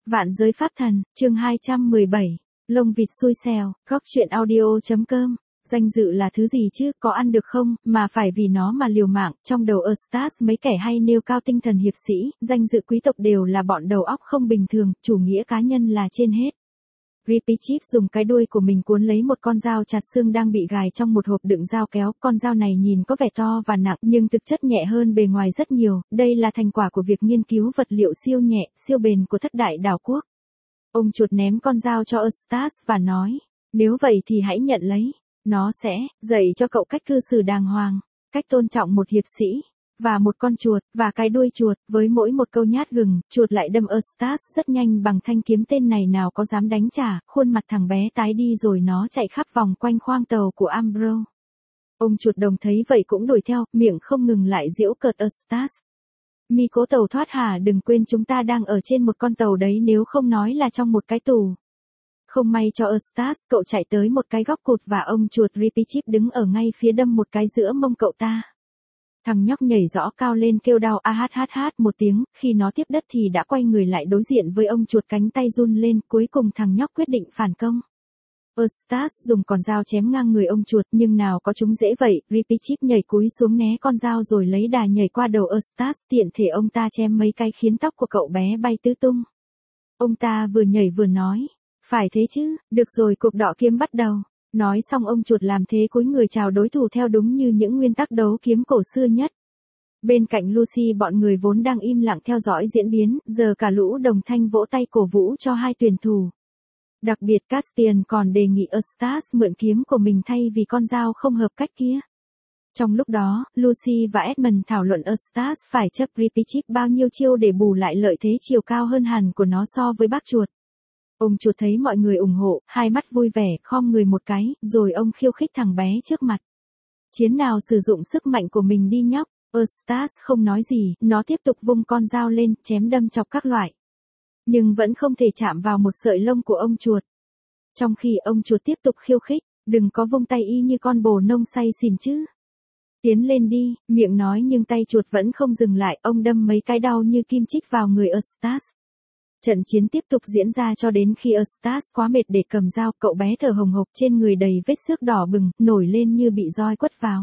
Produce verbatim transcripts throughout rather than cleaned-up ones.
Vạn giới pháp thần, chương hai trăm mười bảy, lông vịt xui xẻo, góc truyện audio.com. Danh dự là thứ gì chứ, có ăn được không, mà phải vì nó mà liều mạng. Trong đầu Eustace mấy kẻ hay nêu cao tinh thần hiệp sĩ, danh dự quý tộc đều là bọn đầu óc không bình thường, chủ nghĩa cá nhân là trên hết. Ripchip dùng cái đuôi của mình cuốn lấy một con dao chặt xương đang bị gài trong một hộp đựng dao kéo. Con dao này nhìn có vẻ to và nặng nhưng thực chất nhẹ hơn bề ngoài rất nhiều. Đây là thành quả của việc nghiên cứu vật liệu siêu nhẹ, siêu bền của thất đại đảo quốc. Ông chuột ném con dao cho Eustace và nói, nếu vậy thì hãy nhận lấy. Nó sẽ dạy cho cậu cách cư xử đàng hoàng, cách tôn trọng một hiệp sĩ. Và một con chuột, và cái đuôi chuột, với mỗi một câu nhát gừng, chuột lại đâm Eustace rất nhanh bằng thanh kiếm. Tên này nào có dám đánh trả, khuôn mặt thằng bé tái đi rồi nó chạy khắp vòng quanh khoang tàu của Ambrose. Ông chuột đồng thấy vậy cũng đuổi theo, miệng không ngừng lại giễu cợt Eustace. Mi cố tàu thoát hả, đừng quên chúng ta đang ở trên một con tàu đấy, nếu không nói là trong một cái tù. Không may cho Eustace, cậu chạy tới một cái góc cụt và ông chuột Ripchip đứng ở ngay phía đâm một cái giữa mông cậu ta. Thằng nhóc nhảy rõ cao lên kêu đau a hát hát hát một tiếng, khi nó tiếp đất thì đã quay người lại đối diện với ông chuột, cánh tay run lên, cuối cùng thằng nhóc quyết định phản công. Eustace dùng con dao chém ngang người ông chuột nhưng nào có chúng dễ vậy, Ripchip nhảy cúi xuống né con dao rồi lấy đà nhảy qua đầu Eustace, tiện thể ông ta chém mấy cái khiến tóc của cậu bé bay tứ tung. Ông ta vừa nhảy vừa nói, phải thế chứ, được rồi, cuộc đọ kiếm bắt đầu. Nói xong ông chuột làm thế cúi người chào đối thủ theo đúng như những nguyên tắc đấu kiếm cổ xưa nhất. Bên cạnh Lucy bọn người vốn đang im lặng theo dõi diễn biến, giờ cả lũ đồng thanh vỗ tay cổ vũ cho hai tuyển thủ. Đặc biệt Caspian còn đề nghị Eustace mượn kiếm của mình thay vì con dao không hợp cách kia. Trong lúc đó, Lucy và Edmund thảo luận Eustace phải chấp Ripchip bao nhiêu chiêu để bù lại lợi thế chiều cao hơn hẳn của nó so với bác chuột. Ông chuột thấy mọi người ủng hộ, hai mắt vui vẻ, khom người một cái, rồi ông khiêu khích thằng bé trước mặt. Chiến nào sử dụng sức mạnh của mình đi nhóc. Eustace không nói gì, nó tiếp tục vung con dao lên, chém đâm chọc các loại. Nhưng vẫn không thể chạm vào một sợi lông của ông chuột. Trong khi ông chuột tiếp tục khiêu khích, đừng có vung tay y như con bồ nông say xỉn chứ. Tiến lên đi, miệng nói nhưng tay chuột vẫn không dừng lại, ông đâm mấy cái đau như kim chích vào người Eustace. Trận chiến tiếp tục diễn ra cho đến khi Eustace quá mệt để cầm dao, cậu bé thở hồng hộc trên người đầy vết xước đỏ bừng, nổi lên như bị roi quất vào.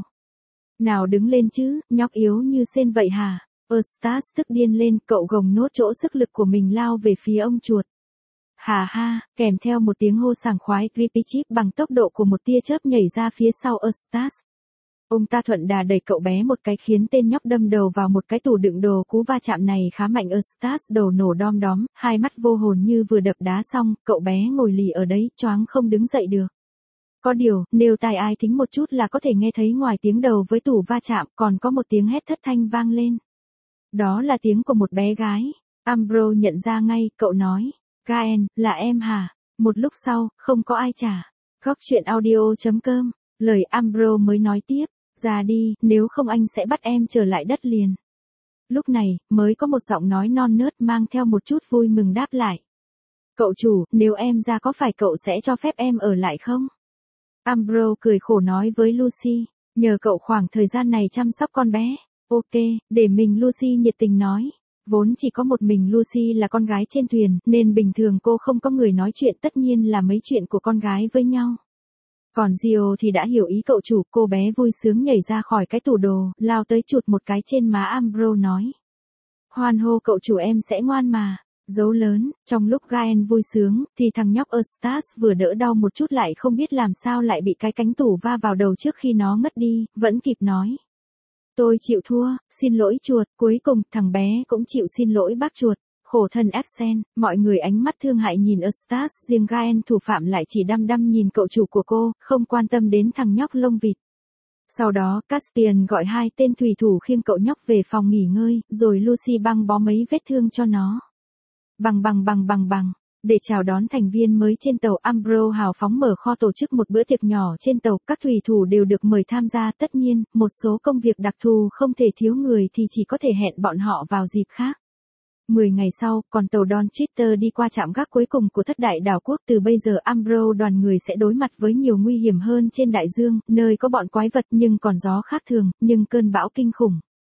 Nào đứng lên chứ, nhóc yếu như sên vậy hả? Eustace tức điên lên, cậu gồng nốt chỗ sức lực của mình lao về phía ông chuột. Hà ha, kèm theo một tiếng hô sảng khoái, Ripchip bằng tốc độ của một tia chớp nhảy ra phía sau Eustace. Ông ta thuận đà đẩy cậu bé một cái khiến tên nhóc đâm đầu vào một cái tủ đựng đồ, cú va chạm này khá mạnh, Eustace đầu nổ đom đóm, hai mắt vô hồn như vừa đập đá xong, cậu bé ngồi lì ở đấy, choáng không đứng dậy được. Có điều, nếu tai ai thính một chút là có thể nghe thấy ngoài tiếng đầu với tủ va chạm, còn có một tiếng hét thất thanh vang lên. Đó là tiếng của một bé gái. Ambrose nhận ra ngay, cậu nói, Gaen, là em hả? Một lúc sau, không có ai trả. Góc truyện audio.com, lời Ambrose mới nói tiếp. Ra đi, nếu không anh sẽ bắt em trở lại đất liền. Lúc này, mới có một giọng nói non nớt mang theo một chút vui mừng đáp lại. Cậu chủ, nếu em ra có phải cậu sẽ cho phép em ở lại không? Ambrose cười khổ nói với Lucy, nhờ cậu khoảng thời gian này chăm sóc con bé. Ok, để mình Lucy nhiệt tình nói. Vốn chỉ có một mình Lucy là con gái trên thuyền, nên bình thường cô không có người nói chuyện, tất nhiên là mấy chuyện của con gái với nhau. Còn Gio thì đã hiểu ý cậu chủ, cô bé vui sướng nhảy ra khỏi cái tủ đồ, lao tới chụt một cái trên má Ambrose nói. Hoan hô cậu chủ, em sẽ ngoan mà. Dấu lớn, trong lúc Gaen vui sướng, thì thằng nhóc Eustace vừa đỡ đau một chút lại không biết làm sao lại bị cái cánh tủ va vào đầu trước khi nó ngất đi, vẫn kịp nói. Tôi chịu thua, xin lỗi chuột, cuối cùng thằng bé cũng chịu xin lỗi bác chuột. Khổ thân Ebsen, mọi người ánh mắt thương hại nhìn Eustace, riêng Gaen thủ phạm lại chỉ đăm đăm nhìn cậu chủ của cô, không quan tâm đến thằng nhóc lông vịt. Sau đó, Caspian gọi hai tên thủy thủ khiêng cậu nhóc về phòng nghỉ ngơi, rồi Lucy băng bó mấy vết thương cho nó. Bằng bằng bằng bằng bằng, để chào đón thành viên mới trên tàu, Ambrose hào phóng mở kho tổ chức một bữa tiệc nhỏ trên tàu, các thủy thủ đều được mời tham gia, tất nhiên, một số công việc đặc thù không thể thiếu người thì chỉ có thể hẹn bọn họ vào dịp khác. Mười ngày sau, còn tàu Don Twitter đi qua trạm gác cuối cùng của thất đại đảo quốc. Từ bây giờ Ambrose đoàn người sẽ đối mặt với nhiều nguy hiểm hơn trên đại dương, nơi có bọn quái vật nhưng còn gió khác thường, nhưng cơn bão kinh khủng.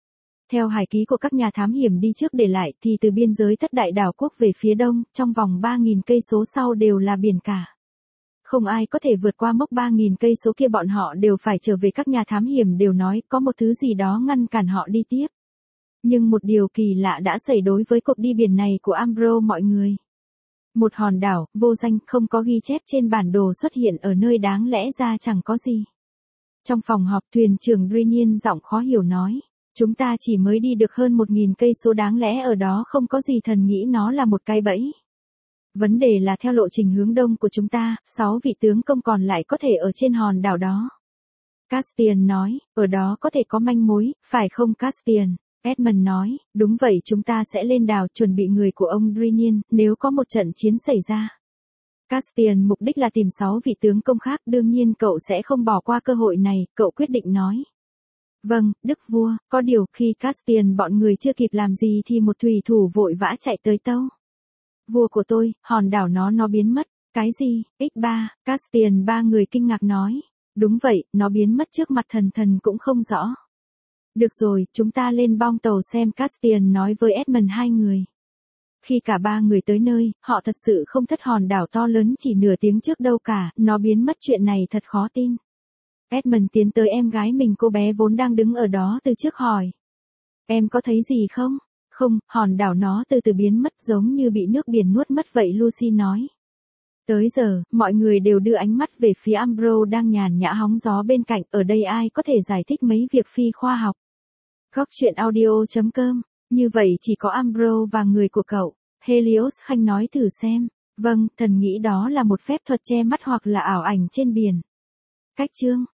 Theo hải ký của các nhà thám hiểm đi trước để lại thì từ biên giới thất đại đảo quốc về phía đông, trong vòng ba nghìn cây số sau đều là biển cả. Không ai có thể vượt qua mốc ba nghìn cây số kia, bọn họ đều phải trở về. Các nhà thám hiểm đều nói có một thứ gì đó ngăn cản họ đi tiếp. Nhưng một điều kỳ lạ đã xảy đối với cuộc đi biển này của Ambrose mọi người. Một hòn đảo, vô danh, không có ghi chép trên bản đồ xuất hiện ở nơi đáng lẽ ra chẳng có gì. Trong phòng họp, thuyền trưởng Drinian giọng khó hiểu nói. Chúng ta chỉ mới đi được hơn một nghìn cây số, đáng lẽ ở đó không có gì, thần nghĩ nó là một cái bẫy. Vấn đề là theo lộ trình hướng đông của chúng ta, sáu vị tướng công còn lại có thể ở trên hòn đảo đó. Caspian nói, ở đó có thể có manh mối, phải không Caspian? Edmund nói, đúng vậy, chúng ta sẽ lên đảo chuẩn bị người của ông Drinian, nếu có một trận chiến xảy ra. Caspian mục đích là tìm sáu vị tướng công khác, đương nhiên cậu sẽ không bỏ qua cơ hội này, cậu quyết định nói. Vâng, đức vua, có điều khi Caspian bọn người chưa kịp làm gì thì một thủy thủ vội vã chạy tới tâu. Vua của tôi, hòn đảo nó nó biến mất. Cái gì? ích ba, Caspian ba người kinh ngạc nói. Đúng vậy, nó biến mất trước mặt thần thần cũng không rõ. Được rồi, chúng ta lên bong tàu xem, Caspian nói với Edmund hai người. Khi cả ba người tới nơi, họ thật sự không thất hòn đảo to lớn chỉ nửa tiếng trước đâu cả, nó biến mất, chuyện này thật khó tin. Edmund tiến tới em gái mình, cô bé vốn đang đứng ở đó từ trước, hỏi. Em có thấy gì không? Không, hòn đảo nó từ từ biến mất giống như bị nước biển nuốt mất vậy, Lucy nói. Tới giờ, mọi người đều đưa ánh mắt về phía Ambrose đang nhàn nhã hóng gió bên cạnh, ở đây ai có thể giải thích mấy việc phi khoa học. Góc truyện audio chấm com, như vậy chỉ có Ambrose và người của cậu. Helios Khanh nói, thử xem. Vâng, thần nghĩ đó là một phép thuật che mắt hoặc là ảo ảnh trên biển. Cách chương